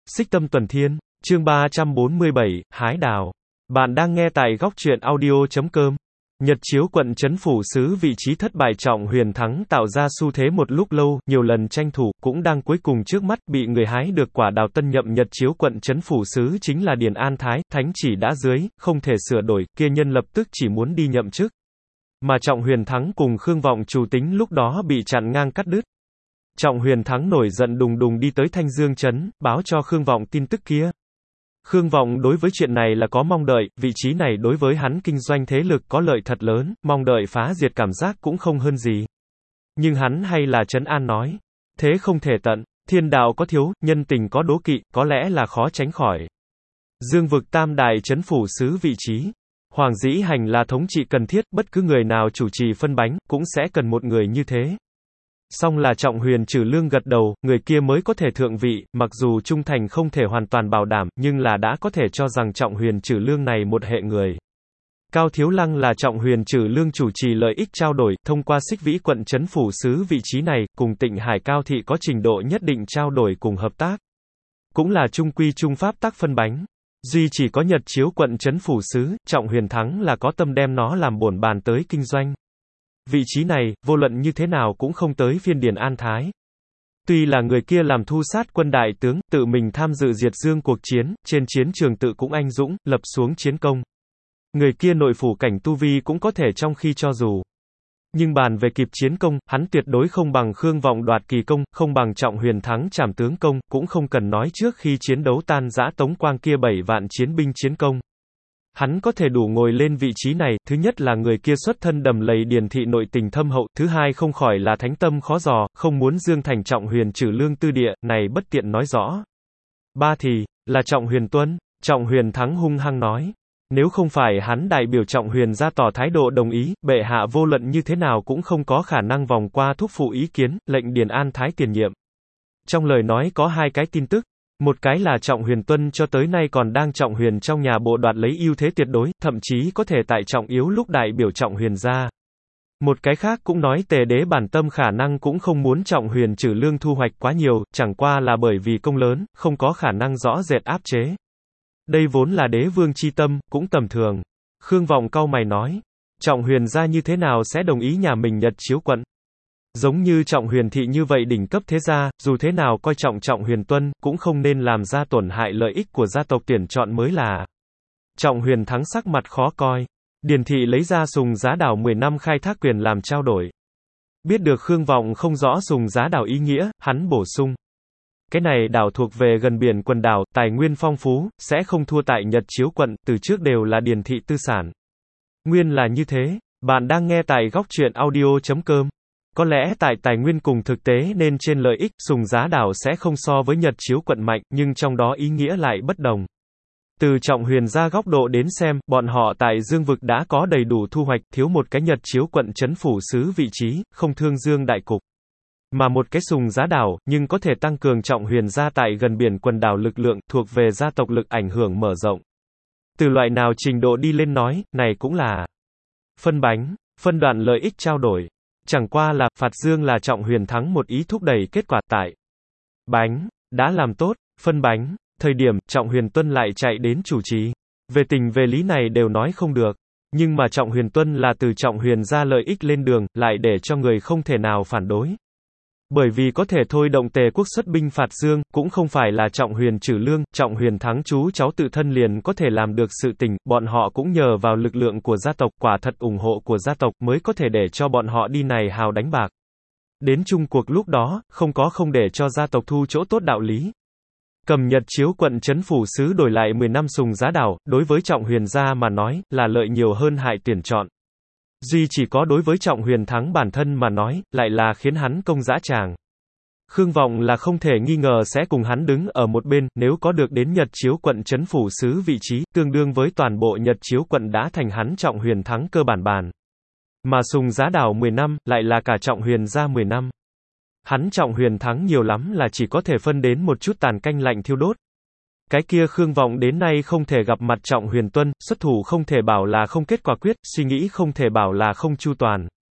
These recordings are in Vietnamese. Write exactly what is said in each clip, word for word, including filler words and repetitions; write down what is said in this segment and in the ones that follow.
Xích Tâm Tuần Thiên, chương ba trăm bốn mươi bảy, Hái Đào. Bạn đang nghe tại góc truyện audio chấm com. Nhật chiếu quận trấn phủ sứ vị trí thất bại Trọng Huyền thắng tạo ra xu thế một lúc lâu, nhiều lần tranh thủ, cũng đang cuối cùng trước mắt, bị người hái được quả đào tân nhậm Nhật chiếu quận trấn phủ sứ chính là Điền An Thái, thánh chỉ đã dưới, không thể sửa đổi, kia nhân lập tức chỉ muốn đi nhậm chức. Mà Trọng Huyền thắng cùng Khương Vọng chủ tính lúc đó bị chặn ngang cắt đứt. Trọng Huyền thắng nổi giận đùng đùng đi tới Thanh Dương trấn, báo cho Khương Vọng tin tức kia. Khương Vọng đối với chuyện này là có mong đợi, vị trí này đối với hắn kinh doanh thế lực có lợi thật lớn, mong đợi phá diệt cảm giác cũng không hơn gì. Nhưng hắn hay là trấn an nói, thế không thể tận, thiên đạo có thiếu, nhân tình có đố kỵ, có lẽ là khó tránh khỏi. Dương vực tam đại trấn phủ sứ vị trí, Hoàng Dĩ Hành là thống trị cần thiết, bất cứ người nào chủ trì phân bánh, cũng sẽ cần một người như thế. Song là Trọng Huyền trừ lương gật đầu, người kia mới có thể thượng vị, mặc dù trung thành không thể hoàn toàn bảo đảm, nhưng là đã có thể cho rằng Trọng Huyền trừ lương này một hệ người. Cao Thiếu Lăng là Trọng Huyền trừ lương chủ trì lợi ích trao đổi, thông qua Xích Vĩ quận trấn phủ sứ vị trí này, cùng Tịnh Hải Cao thị có trình độ nhất định trao đổi cùng hợp tác. Cũng là trung quy trung pháp tác phân bánh. Duy chỉ có Nhật chiếu quận trấn phủ sứ, Trọng Huyền thắng là có tâm đem nó làm bổn bàn tới kinh doanh. Vị trí này, vô luận như thế nào cũng không tới phiên Điền An Thái. Tuy là người kia làm thu sát quân đại tướng, tự mình tham dự diệt dương cuộc chiến, trên chiến trường tự cũng anh dũng, lập xuống chiến công. Người kia nội phủ cảnh tu vi cũng có thể trong khi cho dù. Nhưng bàn về kịp chiến công, hắn tuyệt đối không bằng Khương Vọng đoạt kỳ công, không bằng Trọng Huyền thắng trảm tướng công, cũng không cần nói trước khi chiến đấu tan rã Tống Quang kia bảy vạn chiến binh chiến công. Hắn có thể đủ ngồi lên vị trí này, thứ nhất là người kia xuất thân đầm lầy điền thị nội tình thâm hậu, thứ hai không khỏi là thánh tâm khó dò, không muốn dương thành Trọng Huyền trừ lương tư địa, này bất tiện nói rõ. Ba thì, là Trọng Huyền tuân, Trọng Huyền thắng hung hăng nói. Nếu không phải hắn đại biểu Trọng Huyền ra tỏ thái độ đồng ý, bệ hạ vô luận như thế nào cũng không có khả năng vòng qua thúc phụ ý kiến, lệnh Điền An Thái tiền nhiệm. Trong lời nói có hai cái tin tức. Một cái là Trọng Huyền tuân cho tới nay còn đang Trọng Huyền trong nhà bộ đoạt lấy ưu thế tuyệt đối, thậm chí có thể tại trọng yếu lúc đại biểu Trọng Huyền ra. Một cái khác cũng nói Tề đế bản tâm khả năng cũng không muốn Trọng Huyền trừ lương thu hoạch quá nhiều, chẳng qua là bởi vì công lớn, không có khả năng rõ rệt áp chế. Đây vốn là đế vương chi tâm, cũng tầm thường. Khương Vọng cau mày nói, Trọng Huyền ra như thế nào sẽ đồng ý nhà mình Nhật chiếu quận? Giống như Trọng Huyền thị như vậy đỉnh cấp thế gia, dù thế nào coi trọng Trọng Huyền tuân, cũng không nên làm ra tổn hại lợi ích của gia tộc tuyển chọn mới là. Trọng Huyền thắng sắc mặt khó coi. Điền thị lấy ra sùng giá đảo mười năm khai thác quyền làm trao đổi. Biết được Khương Vọng không rõ sùng giá đảo ý nghĩa, hắn bổ sung. Cái này đảo thuộc về gần biển quần đảo, tài nguyên phong phú, sẽ không thua tại Nhật chiếu quận, từ trước đều là Điền thị tư sản. Nguyên là như thế, bạn đang nghe tại góc truyện audio chấm com. Có lẽ tại tài nguyên cùng thực tế nên trên lợi ích, sùng giá đảo sẽ không so với Nhật chiếu quận mạnh, nhưng trong đó ý nghĩa lại bất đồng. Từ Trọng Huyền ra góc độ đến xem, bọn họ tại Dương vực đã có đầy đủ thu hoạch, thiếu một cái Nhật chiếu quận trấn phủ sứ vị trí, không thương dương đại cục. Mà một cái sùng giá đảo, nhưng có thể tăng cường Trọng Huyền ra tại gần biển quần đảo lực lượng, thuộc về gia tộc lực ảnh hưởng mở rộng. Từ loại nào trình độ đi lên nói, này cũng là phân bánh, phân đoạn lợi ích trao đổi. Chẳng qua là, phạt dương là Trọng Huyền thắng một ý thúc đẩy kết quả tại bánh, đã làm tốt, phân bánh, thời điểm, Trọng Huyền tuân lại chạy đến chủ trì. Về tình về lý này đều nói không được. Nhưng mà Trọng Huyền tuân là từ Trọng Huyền ra lợi ích lên đường, lại để cho người không thể nào phản đối. Bởi vì có thể thôi động Tề quốc xuất binh phạt dương, cũng không phải là Trọng Huyền trừ lương, Trọng Huyền thắng chú cháu tự thân liền có thể làm được sự tình, bọn họ cũng nhờ vào lực lượng của gia tộc, quả thật ủng hộ của gia tộc mới có thể để cho bọn họ đi này hào đánh bạc. Đến chung cuộc lúc đó, không có không để cho gia tộc thu chỗ tốt đạo lý. Cầm Nhật chiếu quận trấn phủ sứ đổi lại mười năm sùng giá đảo, đối với Trọng Huyền gia mà nói, là lợi nhiều hơn hại tuyển chọn. Duy chỉ có đối với Trọng Huyền thắng bản thân mà nói, lại là khiến hắn công dã tràng. Khương Vọng là không thể nghi ngờ sẽ cùng hắn đứng ở một bên, nếu có được đến Nhật chiếu quận trấn phủ sứ vị trí, tương đương với toàn bộ Nhật chiếu quận đã thành hắn Trọng Huyền thắng cơ bản bàn. Mà sùng giá đảo mười năm, lại là cả Trọng Huyền ra mười năm. Hắn Trọng Huyền thắng nhiều lắm là chỉ có thể phân đến một chút tàn canh lạnh thiêu đốt. Cái kia Khương Vọng đến nay không thể gặp mặt Trọng Huyền tuân, xuất thủ không thể bảo là không kết quả quyết, suy nghĩ không thể bảo là không chu toàn.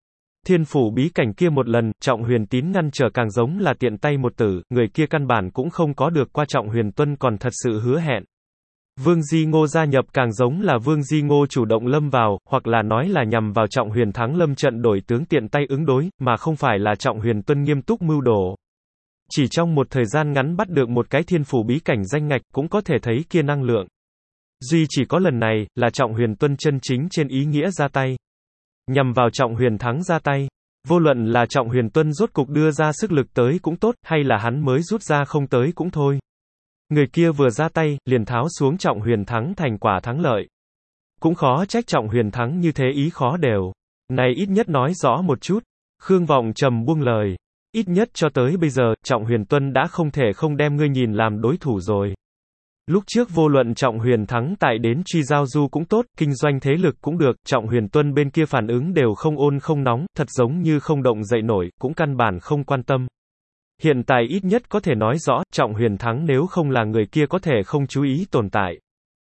Thiên phủ bí cảnh kia một lần, Trọng Huyền Tín ngăn trở càng giống là tiện tay một tử, người kia căn bản cũng không có được qua Trọng Huyền Tuân còn thật sự hứa hẹn. Vương Di Ngô gia nhập càng giống là Vương Di Ngô chủ động lâm vào, hoặc là nói là nhằm vào Trọng Huyền thắng lâm trận đổi tướng tiện tay ứng đối, mà không phải là Trọng Huyền Tuân nghiêm túc mưu đồ. Chỉ trong một thời gian ngắn bắt được một cái thiên phủ bí cảnh danh ngạch, cũng có thể thấy kia năng lượng. Duy chỉ có lần này, là Trọng Huyền Tuân chân chính trên ý nghĩa ra tay. Nhằm vào Trọng Huyền thắng ra tay. Vô luận là Trọng Huyền Tuân rốt cục đưa ra sức lực tới cũng tốt, hay là hắn mới rút ra không tới cũng thôi. Người kia vừa ra tay, liền tháo xuống Trọng Huyền thắng thành quả thắng lợi. Cũng khó trách Trọng Huyền thắng như thế ý khó đều. Này ít nhất nói rõ một chút. Khương Vọng trầm buông lời. Ít nhất cho tới bây giờ, Trọng Huyền Tuân đã không thể không đem ngươi nhìn làm đối thủ rồi. Lúc trước vô luận Trọng Huyền thắng tại đến truy giao du cũng tốt, kinh doanh thế lực cũng được, Trọng Huyền Tuân bên kia phản ứng đều không ôn không nóng, thật giống như không động dậy nổi, cũng căn bản không quan tâm. Hiện tại ít nhất có thể nói rõ, Trọng Huyền thắng nếu không là người kia có thể không chú ý tồn tại.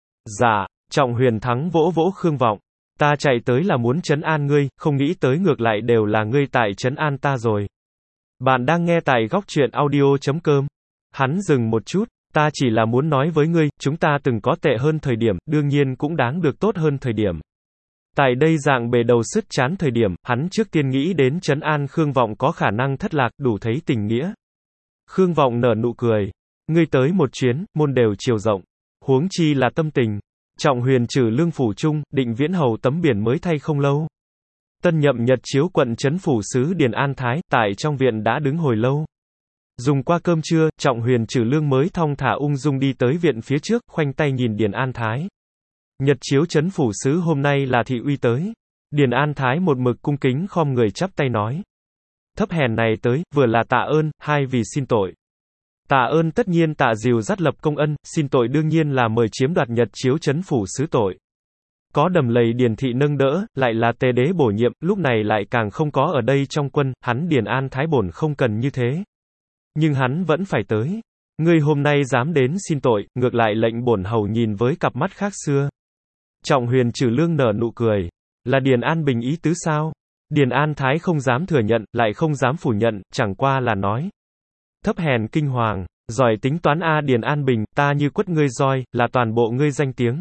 Dạ, Trọng Huyền thắng vỗ vỗ Khương Vọng. Ta chạy tới là muốn trấn an ngươi, không nghĩ tới ngược lại đều là ngươi tại trấn an ta rồi. Bạn đang nghe tại góc truyện audio chấm com. Hắn dừng một chút. Ta chỉ là muốn nói với ngươi, chúng ta từng có tệ hơn thời điểm, đương nhiên cũng đáng được tốt hơn thời điểm. Tại đây dạng bề đầu sứt chán thời điểm, hắn trước tiên nghĩ đến trấn an Khương Vọng có khả năng thất lạc, đủ thấy tình nghĩa. Khương Vọng nở nụ cười. Ngươi tới một chuyến, môn đều chiều rộng. Huống chi là tâm tình. Trọng Huyền trừ lương phủ trung, Định Viễn Hầu tấm biển mới thay không lâu. Tân nhậm Nhật Chiếu quận trấn phủ sứ Điền An Thái, tại trong viện đã đứng hồi lâu. Dùng qua cơm trưa, Trọng Huyền trừ lương mới thong thả ung dung đi tới viện phía trước, khoanh tay nhìn Điền An Thái. Nhật Chiếu trấn phủ sứ hôm nay là thị uy tới. Điền An Thái một mực cung kính khom người chắp tay nói. Thấp hèn này tới, vừa là tạ ơn, hai vì xin tội. Tạ ơn tất nhiên tạ dìu dắt lập công ân, xin tội đương nhiên là mời chiếm đoạt Nhật Chiếu trấn phủ sứ tội. Có đầm lầy Điền thị nâng đỡ, lại là tề đế bổ nhiệm, lúc này lại càng không có ở đây trong quân, hắn Điền An Thái bổn không cần như thế. Nhưng hắn vẫn phải tới. Ngươi hôm nay dám đến xin tội, ngược lại lệnh bổn hầu nhìn với cặp mắt khác xưa. Trọng Huyền trừ lương nở nụ cười. Là Điền An Bình ý tứ sao? Điền An Thái không dám thừa nhận, lại không dám phủ nhận, chẳng qua là nói. Thấp hèn kinh hoàng, giỏi tính toán a Điền An Bình, ta như quất ngươi roi, là toàn bộ ngươi danh tiếng.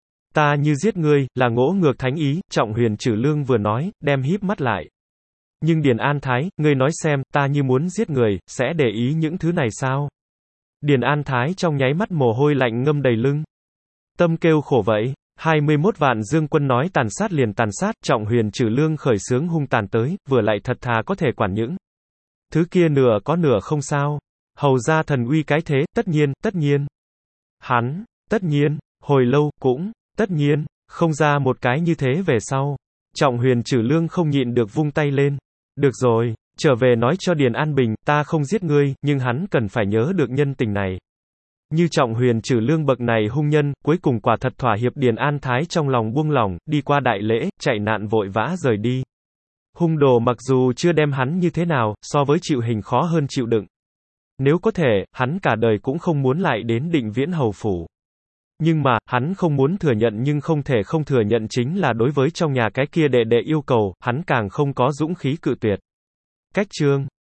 Ta như giết ngươi, là ngỗ ngược thánh ý, Trọng Huyền trừ lương vừa nói, đem híp mắt lại. Nhưng Điền An Thái, ngươi nói xem, ta như muốn giết người, sẽ để ý những thứ này sao? Điền An Thái trong nháy mắt mồ hôi lạnh ngâm đầy lưng. Tâm kêu khổ vậy. hai mươi mốt vạn dương quân nói tàn sát liền tàn sát, Trọng Huyền trừ lương khởi xướng hung tàn tới, vừa lại thật thà có thể quản những thứ kia nửa có nửa không sao. Hầu ra thần uy cái thế, tất nhiên, tất nhiên. Hắn, tất nhiên, hồi lâu, cũng, tất nhiên, không ra một cái như thế về sau. Trọng Huyền trừ lương không nhịn được vung tay lên. Được rồi, trở về nói cho Điền An Bình, ta không giết ngươi, nhưng hắn cần phải nhớ được nhân tình này. Như Trọng Huyền trừ lương bậc này hung nhân, cuối cùng quả thật thỏa hiệp Điền An Thái trong lòng buông lỏng, đi qua đại lễ, chạy nạn vội vã rời đi. Hung đồ mặc dù chưa đem hắn như thế nào, so với chịu hình khó hơn chịu đựng. Nếu có thể, hắn cả đời cũng không muốn lại đến Định Viễn Hầu phủ. Nhưng mà, hắn không muốn thừa nhận nhưng không thể không thừa nhận chính là đối với trong nhà cái kia đệ đệ yêu cầu, hắn càng không có dũng khí cự tuyệt. Cách chương